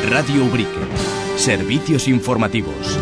Radio Ubrique. Servicios informativos.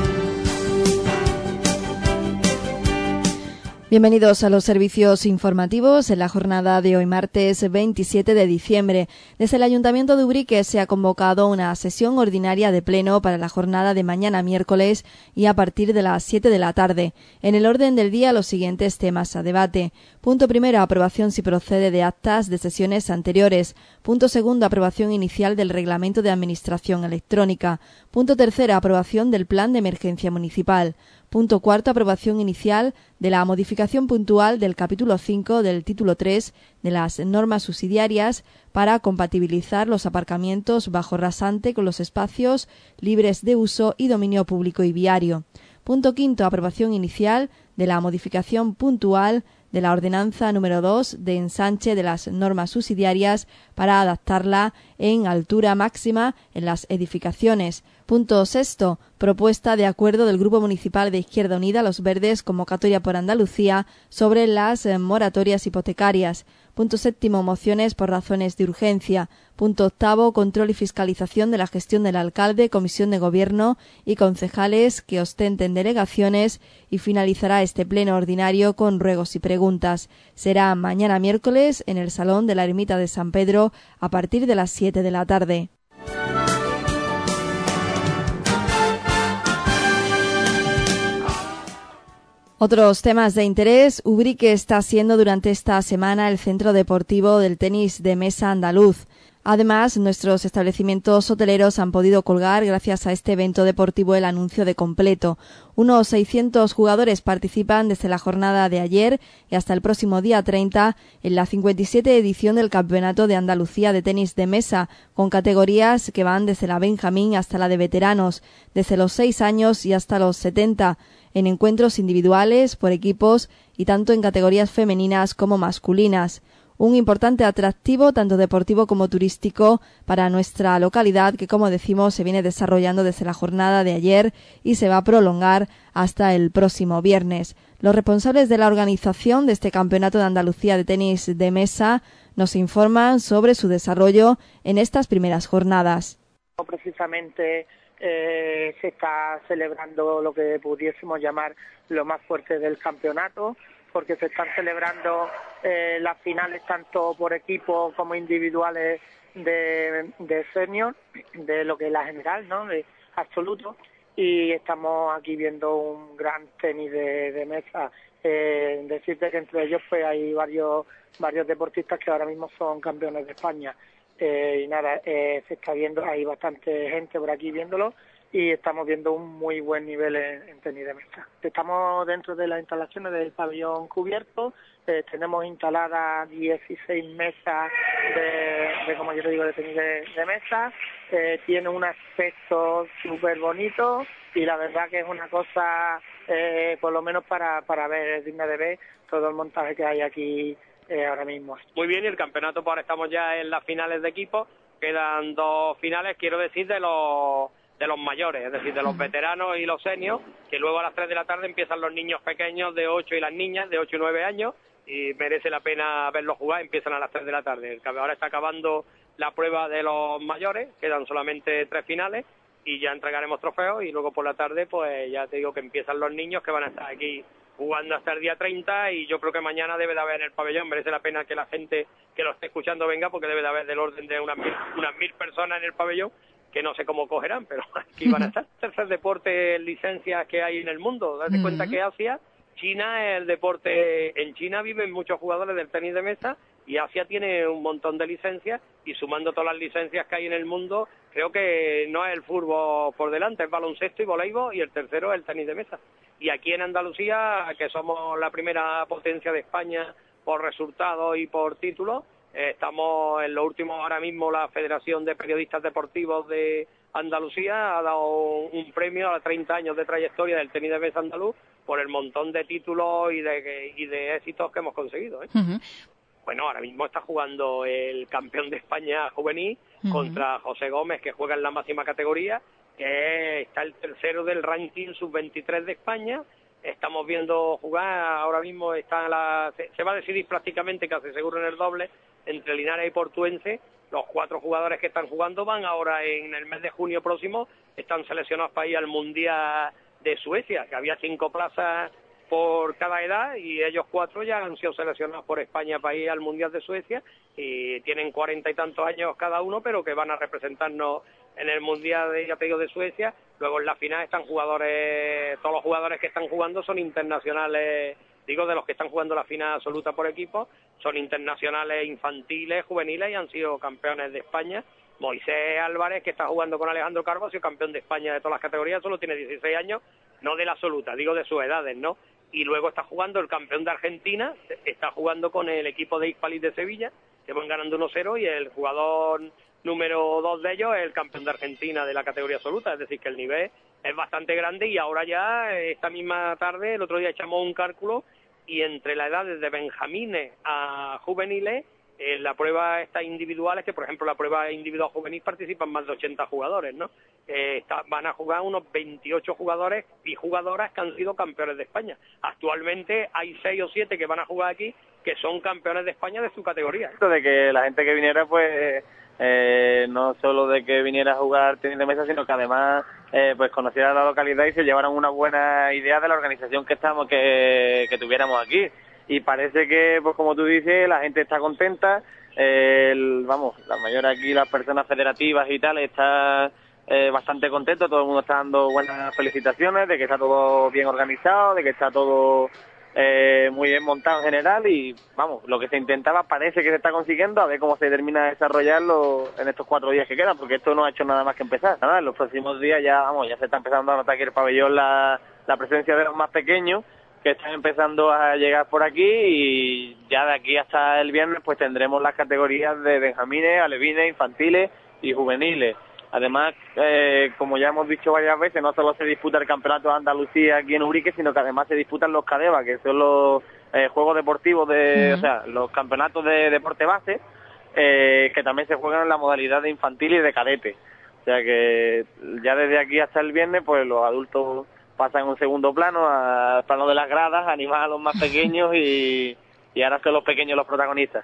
Bienvenidos a los servicios informativos en la jornada de hoy martes 27 de diciembre. Desde el Ayuntamiento de Ubrique se ha convocado una sesión ordinaria de pleno para la jornada de mañana miércoles y a partir de las 7 de la tarde. En el orden del día los siguientes temas a debate. Punto primero, aprobación si procede de actas de sesiones anteriores. Punto segundo, aprobación inicial del Reglamento de Administración Electrónica. Punto tercero, aprobación del Plan de Emergencia Municipal. Punto cuarto, aprobación inicial de la modificación puntual del capítulo 5 del título 3 de las normas subsidiarias para compatibilizar los aparcamientos bajo rasante con los espacios libres de uso y dominio público y viario. Punto quinto, aprobación inicial de la modificación puntual de la ordenanza número 2 de ensanche de las normas subsidiarias para adaptarla en altura máxima en las edificaciones. Punto sexto, propuesta de acuerdo del Grupo Municipal de Izquierda Unida Los Verdes, convocatoria por Andalucía, sobre las moratorias hipotecarias. Punto séptimo, mociones por razones de urgencia. Punto octavo, control y fiscalización de la gestión del alcalde, comisión de gobierno y concejales que ostenten delegaciones, y finalizará este pleno ordinario con ruegos y preguntas. Será mañana miércoles en el Salón de la Ermita de San Pedro a partir de las 7 de la tarde. Otros temas de interés. Ubrique está siendo durante esta semana el centro deportivo del tenis de mesa andaluz. Además, nuestros establecimientos hoteleros han podido colgar, gracias a este evento deportivo, el anuncio de completo. Unos 600 jugadores participan desde la jornada de ayer y hasta el próximo día 30 en la 57 edición del Campeonato de Andalucía de Tenis de Mesa, con categorías que van desde la Benjamín hasta la de veteranos, desde los 6 años y hasta los 70, en encuentros individuales, por equipos y tanto en categorías femeninas como masculinas. Un importante atractivo, tanto deportivo como turístico, para nuestra localidad, que, como decimos, se viene desarrollando desde la jornada de ayer y se va a prolongar hasta el próximo viernes. Los responsables de la organización de este Campeonato de Andalucía de Tenis de Mesa nos informan sobre su desarrollo en estas primeras jornadas. Precisamente se está celebrando lo que pudiésemos llamar lo más fuerte del campeonato, porque se están celebrando las finales tanto por equipo como individuales de senior, de lo que es la general, ¿no?, de absoluto, y estamos aquí viendo un gran tenis de mesa. Decirte que entre ellos pues hay varios deportistas que ahora mismo son campeones de España. Y nada, se está viendo, hay bastante gente por aquí viéndolo y estamos viendo un muy buen nivel en tenis de mesa. Estamos dentro de las instalaciones del pabellón cubierto, tenemos instaladas 16 mesas de como yo te digo, de tenis de mesa, tiene un aspecto súper bonito y la verdad que es una cosa, por lo menos para ver, es digna de ver todo el montaje que hay aquí ahora mismo. Muy bien, y el campeonato, pues ahora estamos ya en las finales de equipo, quedan 2 finales, quiero decir, de los mayores, es decir, de los veteranos y los seniors, que luego a las 3 de la tarde empiezan los niños pequeños de 8 y las niñas de 8 y 9 años, y merece la pena verlos jugar, empiezan a las 3 de la tarde. Ahora está acabando la prueba de los mayores, quedan solamente 3 finales, y ya entregaremos trofeos, y luego por la tarde, pues ya te digo que empiezan los niños que van a estar aquí jugando hasta el día 30, y yo creo que mañana debe de haber en el pabellón, merece la pena que la gente que lo esté escuchando venga, porque debe de haber del orden de unas 1000 personas en el pabellón, que no sé cómo cogerán, pero aquí van a estar. Tercer deporte, licencias que hay en el mundo. Date cuenta que Asia, China es el deporte, en China viven muchos jugadores del tenis de mesa, y Asia tiene un montón de licencias, y sumando todas las licencias que hay en el mundo, creo que no es el fútbol por delante, es baloncesto y voleibol, y el tercero es el tenis de mesa. Y aquí en Andalucía, que somos la primera potencia de España por resultados y por títulos, estamos en lo último. Ahora mismo la Federación de Periodistas Deportivos de Andalucía ha dado un premio a 30 años de trayectoria del tenis de mesa andaluz por el montón de títulos y de éxitos que hemos conseguido, ¿eh? Bueno, ahora mismo está jugando el campeón de España juvenil contra José Gómez, que juega en la máxima categoría, que está el tercero del ranking sub-23 de España. Estamos viendo jugar, ahora mismo se va a decidir prácticamente, casi seguro, en el doble, entre Linares y Portuense, Los 4 jugadores que están jugando van ahora en el mes de junio próximo, están seleccionados para ir al Mundial de Suecia, que había 5 plazas por cada edad y ellos 4 ya han sido seleccionados por España para ir al Mundial de Suecia y tienen 40 y tantos años cada uno, pero que van a representarnos en el Mundial de Suecia. Luego en la final están jugadores, todos los jugadores que están jugando son internacionales, digo, de los que están jugando la final absoluta por equipo, son internacionales infantiles, juveniles y han sido campeones de España. Moisés Álvarez, que está jugando con Alejandro Carbo, ha sido campeón de España de todas las categorías, solo tiene 16 años, no de la absoluta, digo de sus edades, ¿no? Y luego está jugando el campeón de Argentina, está jugando con el equipo de Hispalis de Sevilla, que van ganando 1-0, y el jugador número 2 de ellos es el campeón de Argentina de la categoría absoluta, es decir, que el nivel es bastante grande. Y ahora ya, esta misma tarde, el otro día echamos un cálculo, y entre la edad de benjamines a juveniles, la prueba está individual, es que por ejemplo la prueba individual juvenil participan más de 80 jugadores, ¿no? Van a jugar unos 28 jugadores y jugadoras que han sido campeones de España. Actualmente hay 6 o 7 que van a jugar aquí que son campeones de España de su categoría. De que la gente que viniera, pues no solo de que viniera a jugar tenis de mesa, sino que además pues conociera la localidad y se llevaran una buena idea de la organización que tuviéramos aquí. Y parece que, pues como tú dices, la gente está contenta, la mayoría aquí, las personas federativas y tal, está bastante contento, todo el mundo está dando buenas felicitaciones de que está todo bien organizado, de que está todo muy bien montado en general, y vamos, lo que se intentaba parece que se está consiguiendo, a ver cómo se termina de desarrollarlo en estos 4 días que quedan, porque esto no ha hecho nada más que empezar. Nada, en los próximos días ya se está empezando a notar que el pabellón, la presencia de los más pequeños, que están empezando a llegar por aquí, y ya de aquí hasta el viernes pues tendremos las categorías de benjamines, alevines, infantiles y juveniles. Además, como ya hemos dicho varias veces, no solo se disputa el campeonato de Andalucía aquí en Ubrique, sino que además se disputan los CADEVA, que son los juegos deportivos o sea, los campeonatos de deporte base, que también se juegan en la modalidad de infantil y de cadete. O sea que ya desde aquí hasta el viernes pues los adultos pasan en un segundo plano, al plano de las gradas, animar a los más pequeños y ahora son los pequeños los protagonistas.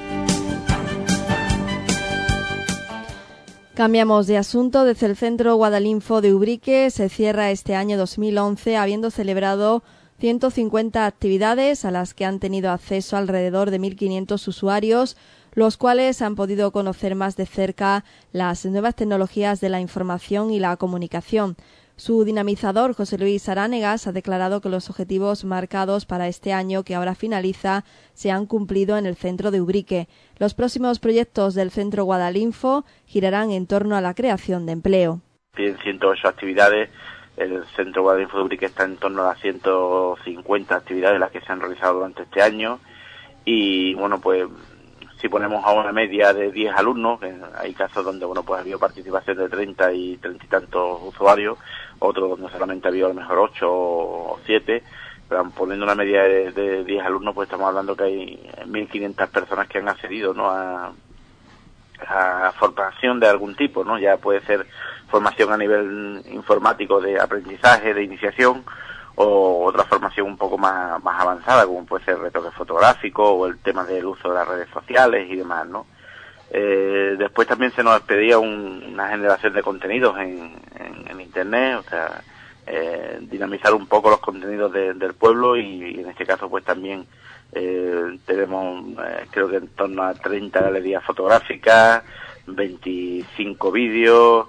Cambiamos de asunto. Desde el Centro Guadalinfo de Ubrique se cierra este año 2011 habiendo celebrado 150 actividades a las que han tenido acceso alrededor de 1.500 usuarios, los cuales han podido conocer más de cerca las nuevas tecnologías de la información y la comunicación. Su dinamizador, José Luis Aránegas, ha declarado que los objetivos marcados para este año, que ahora finaliza, se han cumplido en el centro de Ubrique. Los próximos proyectos del Centro Guadalinfo girarán en torno a la creación de empleo. Tienen 108 actividades. El Centro Guadalinfo de Ubrique está en torno a las 150 actividades las que se han realizado durante este año. Y bueno, pues si ponemos a una media de 10 alumnos, que hay casos donde pues ha habido participación de 30 y tantos usuarios, otros donde solamente ha habido a lo mejor 8 o 7, pero poniendo una media de 10 alumnos, pues estamos hablando que hay 1.500 personas que han accedido, ¿no?, a formación de algún tipo, ¿no? Ya puede ser formación a nivel informático, de aprendizaje, de iniciación, o otra formación un poco más avanzada, como puede ser retoque fotográfico o el tema del uso de las redes sociales y demás, ¿no? Después también se nos pedía una generación de contenidos en Internet, o sea, dinamizar un poco los contenidos del pueblo, y en este caso pues también tenemos creo que en torno a 30 galerías fotográficas, 25 vídeos,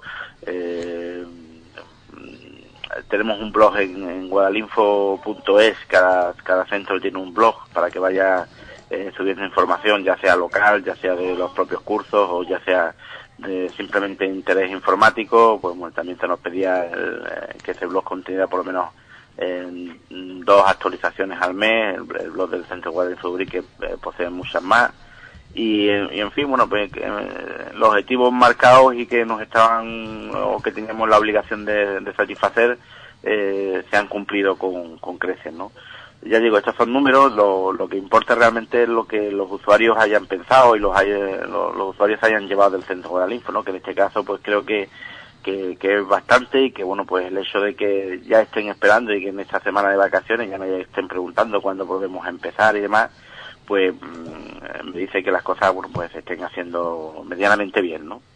tenemos un blog en guadalinfo.es, cada centro tiene un blog para que vaya subiendo información, ya sea local, ya sea de los propios cursos o ya sea de simplemente interés informático. Pues bueno, también se nos pedía que ese blog contuviera por lo menos 2 actualizaciones al mes. El blog del Centro Guadalinfo de Ubrique posee muchas más. Y en fin, bueno, pues los objetivos marcados y que nos estaban, o que teníamos la obligación de satisfacer, se han cumplido con creces, ¿no? Ya digo, estos son números, lo que importa realmente es lo que los usuarios hayan pensado y los usuarios hayan llevado del Centro Guadalinfo, ¿no? Que en este caso pues creo que es bastante, y que bueno, pues el hecho de que ya estén esperando y que en esta semana de vacaciones ya me estén preguntando cuándo podemos empezar y demás, pues me dice que las cosas, bueno, pues se estén haciendo medianamente bien, ¿no?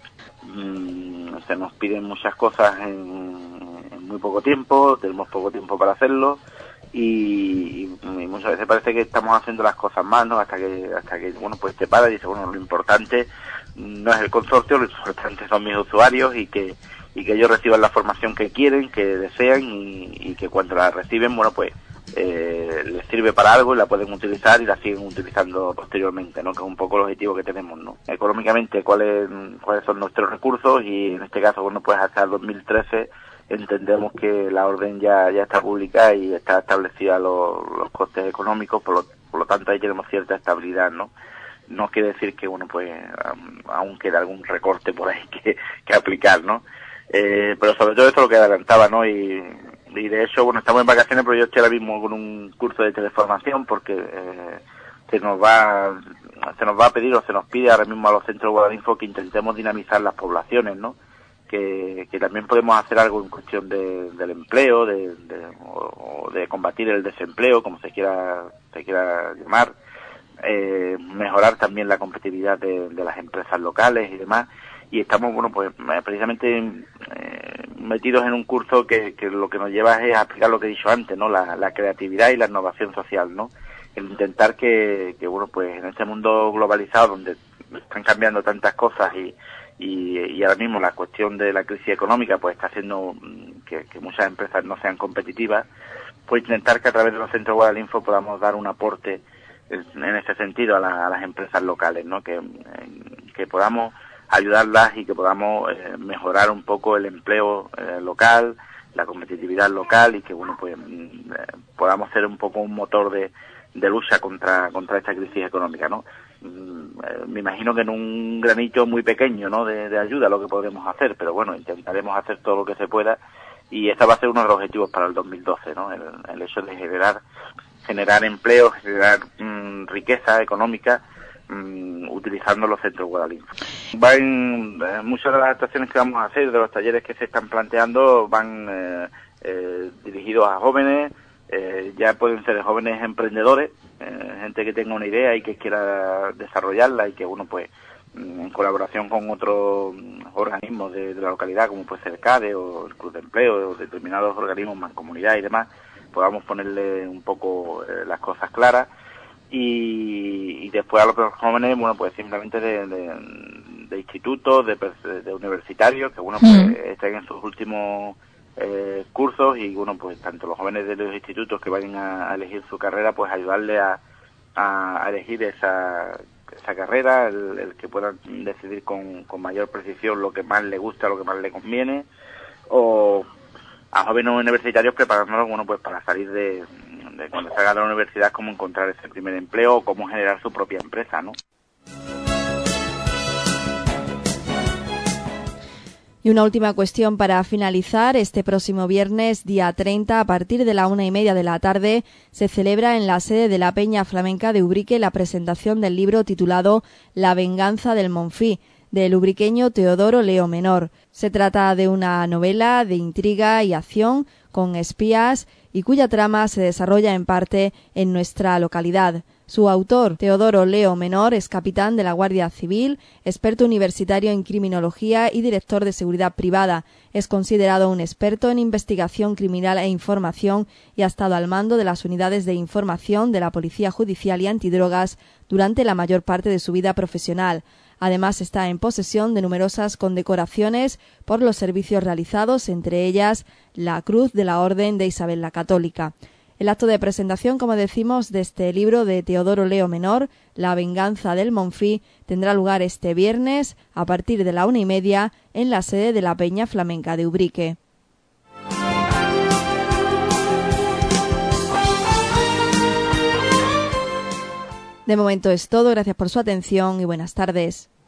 Se nos piden muchas cosas en muy poco tiempo, tenemos poco tiempo para hacerlo, y muchas veces parece que estamos haciendo las cosas mal, ¿no? Hasta que bueno, pues te para y dice, bueno, lo importante no es el consorcio, lo importante son mis usuarios y que ellos reciban la formación que quieren, que desean, y que cuando la reciben, bueno, pues les sirve para algo y la pueden utilizar y la siguen utilizando posteriormente, ¿no? Que es un poco el objetivo que tenemos, ¿no? Económicamente, cuáles son nuestros recursos, y en este caso, bueno, pues hasta el 2013 entendemos que la orden ya está publicada y está establecida los costes económicos, por lo tanto ahí tenemos cierta estabilidad, ¿no? No quiere decir que, bueno, pues aún queda algún recorte por ahí que aplicar, ¿no? Pero sobre todo esto es lo que adelantaba, ¿no? Y de hecho, bueno, estamos en vacaciones, pero yo estoy ahora mismo con un curso de teleformación porque se nos va a pedir, o se nos pide ahora mismo a los centros Guadalinfo que intentemos dinamizar las poblaciones, ¿no? Que también podemos hacer algo en cuestión del empleo, o de combatir el desempleo, como se quiera llamar, mejorar también la competitividad de las empresas locales y demás. Y estamos, bueno, pues precisamente metidos en un curso que lo que nos lleva es a aplicar lo que he dicho antes, ¿no? La creatividad y la innovación social, ¿no? El intentar que bueno, pues en este mundo globalizado donde están cambiando tantas cosas y ahora mismo la cuestión de la crisis económica pues está haciendo que muchas empresas no sean competitivas, pues intentar que a través de los centros Guadalinfo podamos dar un aporte en ese sentido a las empresas locales, ¿no? Que podamos ayudarlas y que podamos mejorar un poco el empleo local, la competitividad local, y que, bueno, pues podamos ser un poco un motor de lucha contra esta crisis económica, ¿no? Me imagino que en un granito muy pequeño, ¿no? de ayuda lo que podremos hacer, pero bueno, intentaremos hacer todo lo que se pueda, y ese va a ser uno de los objetivos para el 2012, ¿no? El hecho de generar empleo, generar riqueza económica, utilizando los centros Guadalinfo. Muchas de las actuaciones que vamos a hacer, de los talleres que se están planteando, van dirigidos a jóvenes, ya pueden ser jóvenes emprendedores, gente que tenga una idea y que quiera desarrollarla, y que, bueno, pues en colaboración con otros organismos de la localidad, como puede ser el CADE o el Club de Empleo, o determinados organismos, Mancomunidad y demás, podamos ponerle un poco las cosas claras. Y después a los jóvenes, bueno, pues simplemente de institutos, de universitarios, que, bueno, pues estén en sus últimos cursos, y, bueno, pues tanto los jóvenes de los institutos que vayan a elegir su carrera, pues ayudarle a elegir esa carrera, el que puedan decidir con mayor precisión lo que más le gusta, lo que más le conviene, o a jóvenes universitarios preparándolos, bueno, pues para salir de cuando salgan de la universidad, cómo encontrar ese primer empleo o cómo generar su propia empresa, ¿no? Y una última cuestión para finalizar. Este próximo viernes, día 30, a partir de la 1:30 de la tarde, se celebra en la sede de la Peña Flamenca de Ubrique la presentación del libro titulado La venganza del Monfí, del ubriqueño Teodoro Leo Menor. Se trata de una novela de intriga y acción con espías y cuya trama se desarrolla en parte en nuestra localidad. Su autor, Teodoro Leo Menor, es capitán de la Guardia Civil, experto universitario en criminología y director de seguridad privada. Es considerado un experto en investigación criminal e información y ha estado al mando de las unidades de información de la Policía Judicial y Antidrogas durante la mayor parte de su vida profesional. Además, está en posesión de numerosas condecoraciones por los servicios realizados, entre ellas la Cruz de la Orden de Isabel la Católica. El acto de presentación, como decimos, de este libro de Teodoro Leo Menor, La venganza del Monfí, tendrá lugar este viernes a partir de la 1:30 en la sede de la Peña Flamenca de Ubrique. De momento es todo. Gracias por su atención y buenas tardes.